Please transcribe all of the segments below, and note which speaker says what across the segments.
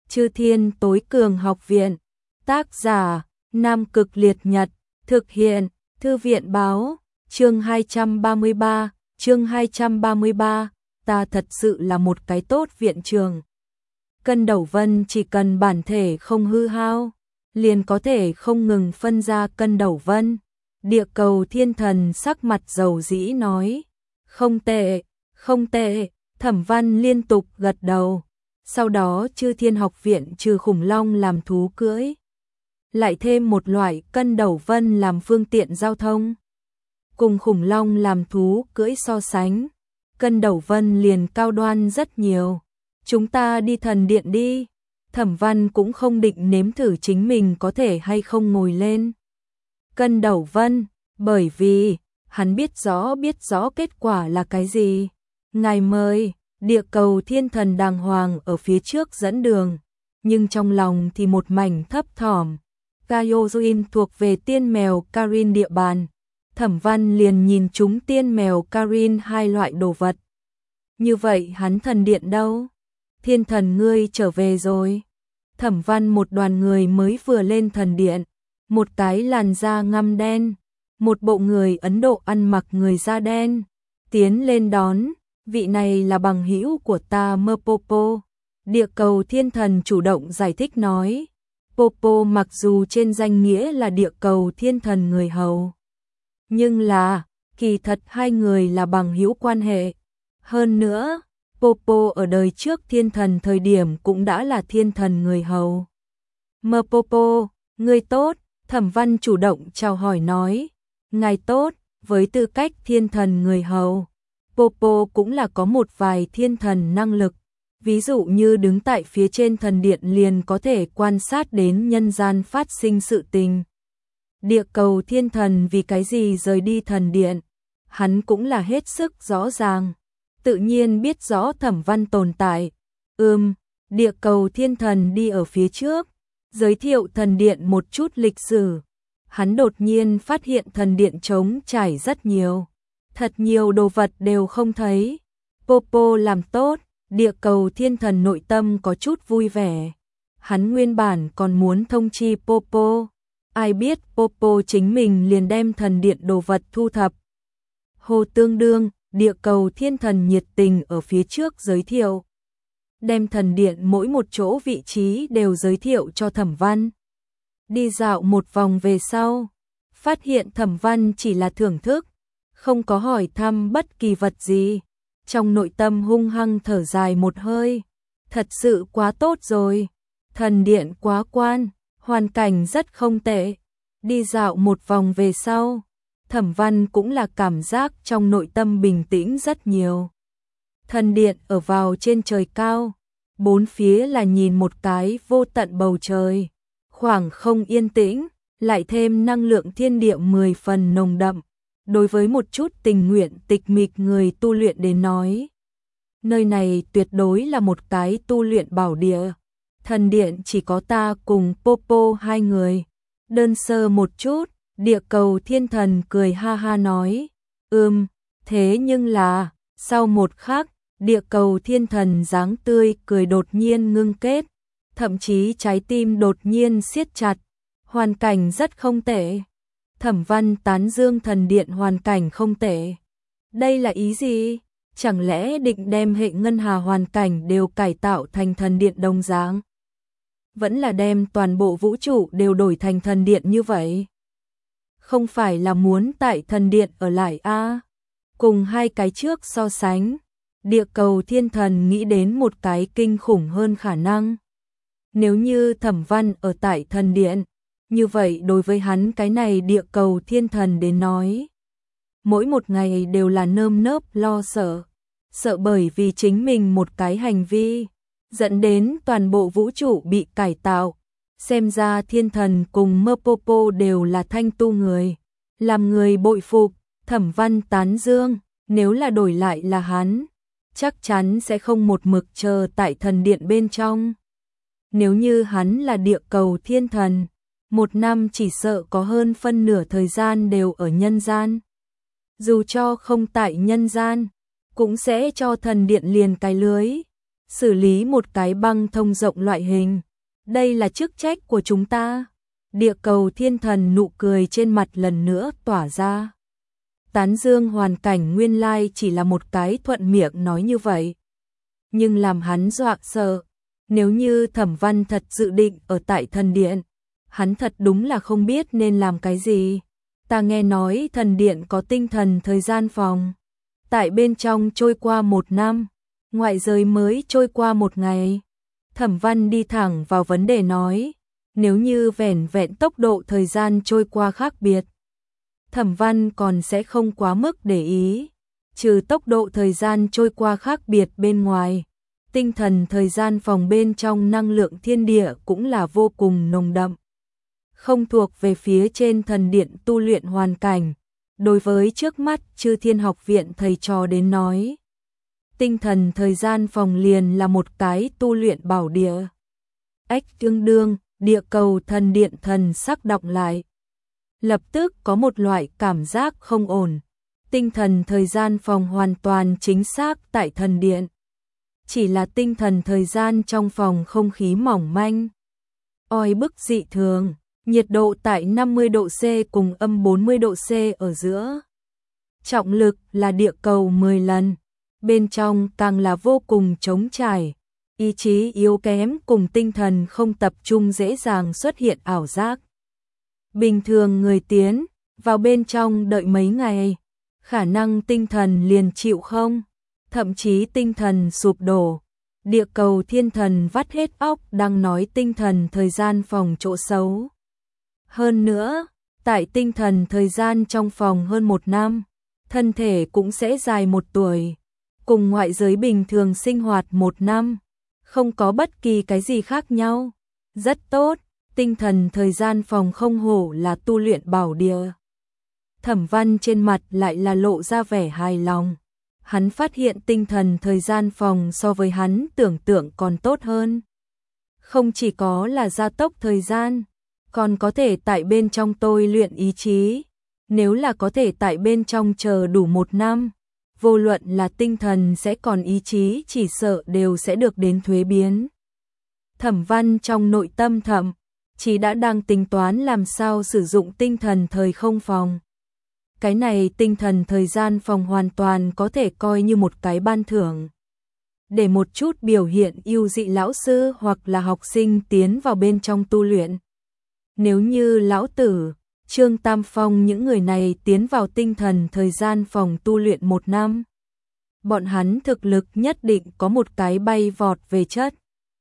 Speaker 1: Chư Thiên Tối Cường Học Viện. Tác giả: Nam Cực Liệt Nhật. Thực hiện: Thư viện báo. Chương 233. Ta thật sự là một cái tốt viện trường. Cân Đẩu Vân chỉ cần bản thể không hư hao, liền có thể không ngừng phân ra Cân Đẩu Vân. Địa Cầu Thiên Thần sắc mặt dầu dĩ nói, không tệ, không tệ. Thẩm Văn liên tục gật đầu. Sau đó Chư Thiên Học Viện trừ khủng long làm thú cưỡi, lại thêm một loại Cân Đẩu Vân làm phương tiện giao thông. Cùng khủng long làm thú cưỡi so sánh, Cân Đẩu Vân liền cao đoan rất nhiều. Chúng ta đi thần điện đi. Thẩm Văn cũng không định nếm thử chính mình có thể hay không ngồi lên Cân Đẩu Vân, bởi vì hắn biết rõ kết quả là cái gì. Ngài mời. Địa Cầu Thiên Thần đàng hoàng ở phía trước dẫn đường, nhưng trong lòng thì một mảnh thấp thỏm. Kaiozuin thuộc về tiên mèo Karin địa bàn. Thẩm Văn liền nhìn chúng tiên mèo Karin hai loại đồ vật. Như vậy hắn thần điện đâu? Thiên thần ngươi trở về rồi. Thẩm Văn một đoàn người mới vừa lên thần điện, một cái làn da ngăm đen, một bộ người Ấn Độ ăn mặc người da đen, tiến lên đón. Vị này là bằng hữu của ta Mơ Popo. Địa Cầu Thiên Thần chủ động giải thích nói. Popo mặc dù trên danh nghĩa là Địa Cầu Thiên Thần người hầu, nhưng là, kỳ thật hai người là bằng hữu quan hệ. Hơn nữa, Popo ở đời trước Thiên Thần thời điểm cũng đã là Thiên Thần người hầu. Mơ Popo, ngươi tốt. Thẩm Văn chủ động chào hỏi nói. Ngài tốt. Với tư cách Thiên Thần người hầu, Popo cũng là có một vài thiên thần năng lực. Ví dụ như đứng tại phía trên thần điện liền có thể quan sát đến nhân gian phát sinh sự tình. Địa Cầu Thiên Thần vì cái gì rời đi thần điện, hắn cũng là hết sức rõ ràng. Tự nhiên biết rõ Thẩm Văn tồn tại. Địa Cầu Thiên Thần đi ở phía trước, giới thiệu thần điện một chút lịch sử. Hắn đột nhiên phát hiện thần điện trống trải rất nhiều. Thật nhiều đồ vật đều không thấy. Popo làm tốt. Địa Cầu Thiên Thần nội tâm có chút vui vẻ. Hắn nguyên bản còn muốn thông chi Popo, ai biết Popo chính mình liền đem thần điện đồ vật thu thập. Hồ tương đương, Địa Cầu Thiên Thần nhiệt tình ở phía trước giới thiệu, đem thần điện mỗi một chỗ vị trí đều giới thiệu cho Thẩm Văn. Đi dạo một vòng về sau, phát hiện Thẩm Văn chỉ là thưởng thức, không có hỏi thăm bất kỳ vật gì. Trong nội tâm hung hăng thở dài một hơi. Thật sự quá tốt rồi. Thần điện quá quan, hoàn cảnh rất không tệ. Đi dạo một vòng về sau, Thẩm Văn cũng là cảm giác trong nội tâm bình tĩnh rất nhiều. Thần điện ở vào trên trời cao, bốn phía là nhìn một cái vô tận bầu trời. Khoảng không yên tĩnh, lại thêm năng lượng thiên địa 10 phần nồng đậm. Đối với một chút tình nguyện tịch mịch người tu luyện đến nói, nơi này tuyệt đối là một cái tu luyện bảo địa. Thần điện chỉ có ta cùng Popo hai người. Đơn sơ một chút, Địa Cầu Thiên Thần cười ha ha nói. Thế nhưng là, sau một khắc, Địa Cầu Thiên Thần dáng tươi cười đột nhiên ngưng kết, thậm chí trái tim đột nhiên siết chặt. Hoàn cảnh rất không tệ. Thẩm Văn tán dương thần điện hoàn cảnh không tệ. Đây là ý gì? Chẳng lẽ định đem hệ ngân hà hoàn cảnh đều cải tạo thành thần điện đồng dáng? Vẫn là đem toàn bộ vũ trụ đều đổi thành thần điện như vậy? Không phải là muốn tại thần điện ở lại a? Cùng hai cái trước so sánh, Địa Cầu Thiên Thần nghĩ đến một cái kinh khủng hơn khả năng. Nếu như Thẩm Văn ở tại thần điện, như vậy đối với hắn cái này Địa Cầu Thiên Thần đến nói, mỗi một ngày đều là nơm nớp lo sợ. Sợ bởi vì chính mình một cái hành vi, dẫn đến toàn bộ vũ trụ bị cải tạo. Xem ra Thiên Thần cùng Mơ Popo đều là thanh tu người. Làm người bội phục. Thẩm Văn tán dương, nếu là đổi lại là hắn, chắc chắn sẽ không một mực chờ tại thần điện bên trong. Nếu như hắn là Địa Cầu Thiên Thần, một năm chỉ sợ có hơn phân nửa thời gian đều ở nhân gian. Dù cho không tại nhân gian, cũng sẽ cho thần điện liền cái lưới. xử lý một cái băng thông rộng loại hình. Đây là chức trách của chúng ta. Địa cầu thiên thần nụ cười trên mặt lần nữa tỏa ra. Tán dương hoàn cảnh nguyên lai chỉ là một cái thuận miệng nói như vậy. Nhưng làm hắn dọa sợ. Nếu như Thẩm Văn thật dự định ở tại thần điện, hắn thật đúng là không biết nên làm cái gì. Ta nghe nói thần điện có tinh thần thời gian phòng. Tại bên trong trôi qua 1 năm, ngoại giới mới trôi qua 1 ngày. Thẩm Văn đi thẳng vào vấn đề nói, nếu như vẻn vẹn tốc độ thời gian trôi qua khác biệt, Thẩm Văn còn sẽ không quá mức để ý. Trừ tốc độ thời gian trôi qua khác biệt bên ngoài, tinh thần thời gian phòng bên trong năng lượng thiên địa cũng là vô cùng nồng đậm. Không thuộc về phía trên thần điện tu luyện hoàn cảnh. Đối với trước mắt Chư Thiên Học Viện thầy trò đến nói, tinh thần thời gian phòng liền là một cái tu luyện bảo địa. Ách tương đương, địa cầu thần điện thần sắc đọng lại. Lập tức có một loại cảm giác không ổn. Tinh thần thời gian phòng hoàn toàn chính xác tại thần điện. Chỉ là tinh thần thời gian trong phòng không khí mỏng manh, oi bức dị thường, nhiệt độ tại 50 độ C cùng âm 40 độ C ở giữa. Trọng lực là địa cầu 10 lần, bên trong càng là vô cùng trống trải, ý chí yếu kém cùng tinh thần không tập trung dễ dàng xuất hiện ảo giác. Bình thường người tiến vào bên trong đợi mấy ngày, khả năng tinh thần liền chịu không, thậm chí tinh thần sụp đổ. Địa cầu thiên thần vắt hết óc đang nói tinh thần thời gian phòng chỗ xấu. Hơn nữa, tại tinh thần thời gian trong phòng hơn 1 năm, thân thể cũng sẽ dài 1 tuổi, cùng ngoại giới bình thường sinh hoạt 1 năm, không có bất kỳ cái gì khác nhau. Rất tốt, tinh thần thời gian phòng không hổ là tu luyện bảo địa. Thẩm Văn trên mặt lại là lộ ra vẻ hài lòng. Hắn phát hiện tinh thần thời gian phòng so với hắn tưởng tượng còn tốt hơn. Không chỉ có là gia tốc thời gian, còn có thể tại bên trong tôi luyện ý chí. Nếu là có thể tại bên trong chờ đủ 1 năm, vô luận là tinh thần sẽ còn ý chí chỉ sợ đều sẽ được đến thuế biến. Thẩm Văn trong nội tâm thậm chí đã đang tính toán làm sao sử dụng tinh thần thời không phòng. Cái này tinh thần thời gian phòng hoàn toàn có thể coi như một cái ban thưởng. Để một chút biểu hiện ưu dị lão sư hoặc là học sinh tiến vào bên trong tu luyện. Nếu như lão tử, Trương Tam Phong những người này tiến vào tinh thần thời gian phòng tu luyện 1 năm, bọn hắn thực lực nhất định có một cái bay vọt về chất.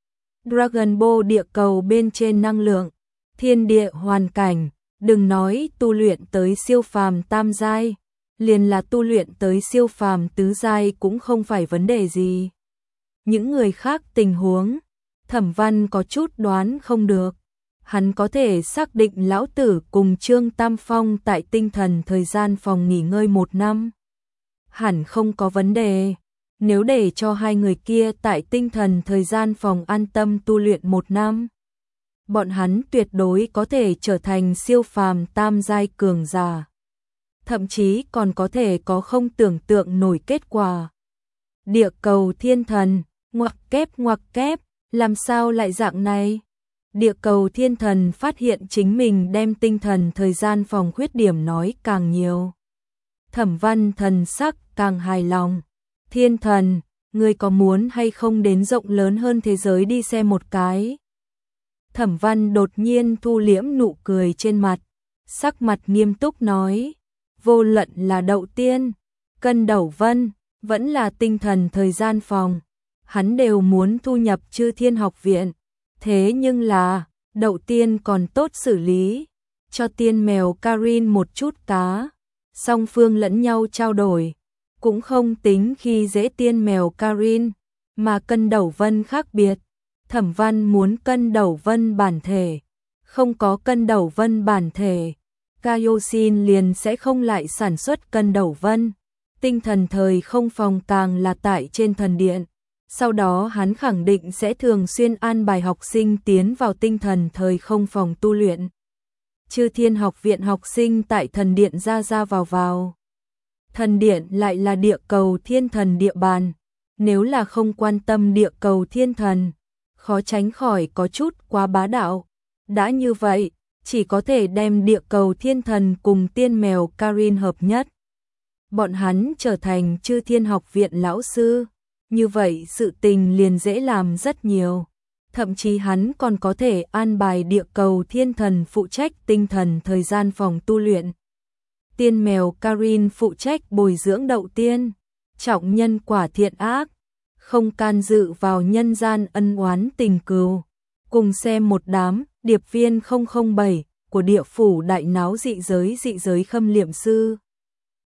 Speaker 1: Dragon Ball địa cầu bên trên năng lượng, thiên địa hoàn cảnh, đừng nói tu luyện tới siêu phàm tam giai, liền là tu luyện tới siêu phàm tứ giai cũng không phải vấn đề gì. Những người khác tình huống, Thẩm Văn có chút đoán không được. Hắn có thể xác định lão tử cùng Trương Tam Phong tại tinh thần thời gian phòng nghỉ ngơi 1 năm. Hẳn không có vấn đề. Nếu để cho hai người kia tại tinh thần thời gian phòng an tâm tu luyện 1 năm, bọn hắn tuyệt đối có thể trở thành siêu phàm tam giai cường giả. Thậm chí còn có thể có không tưởng tượng nổi kết quả. Địa cầu thiên thần, ngoặc kép, làm sao lại dạng này? Địa cầu thiên thần phát hiện chính mình đem tinh thần thời gian phòng khuyết điểm nói càng nhiều. Thẩm Văn thần sắc càng hài lòng. Thiên thần, ngươi có muốn hay không đến rộng lớn hơn thế giới đi xem một cái? Thẩm Văn đột nhiên thu liễm nụ cười trên mặt, sắc mặt nghiêm túc nói, vô luận là Đậu Tiên, Cân Đẩu Vân, vẫn là tinh thần thời gian phòng, hắn đều muốn thu nhập Chư Thiên Học Viện. Thế nhưng là, Đậu Tiên còn tốt xử lý, cho tiên mèo Karin một chút cá, song phương lẫn nhau trao đổi, cũng không tính khi dễ tiên mèo Karin, mà Cân Đẩu Vân khác biệt. Thẩm Văn muốn Cân Đẩu Vân bản thể, không có Cân Đẩu Vân bản thể, Kaioshin liền sẽ không lại sản xuất Cân Đẩu Vân. Tinh thần thời không phòng càng là tại trên thần điện. Sau đó hắn khẳng định sẽ thường xuyên an bài học sinh tiến vào tinh thần thời không phòng tu luyện. Chư Thiên Học Viện học sinh tại thần điện ra vào. Thần điện lại là địa cầu thiên thần địa bàn. nếu là không quan tâm địa cầu thiên thần, khó tránh khỏi có chút quá bá đạo. Đã như vậy, chỉ có thể đem địa cầu thiên thần cùng tiên mèo Karin hợp nhất. Bọn hắn trở thành Chư Thiên Học viện lão sư, như vậy sự tình liền dễ làm rất nhiều. Thậm chí hắn còn có thể an bài địa cầu thiên thần phụ trách tinh thần thời gian phòng tu luyện. Tiên mèo Karin phụ trách bồi dưỡng đậu tiên, trọng nhân quả thiện ác, không can dự vào nhân gian ân oán tình cừu. Cùng xem một đám điệp viên 007 của địa phủ đại náo dị giới khâm liệm sư.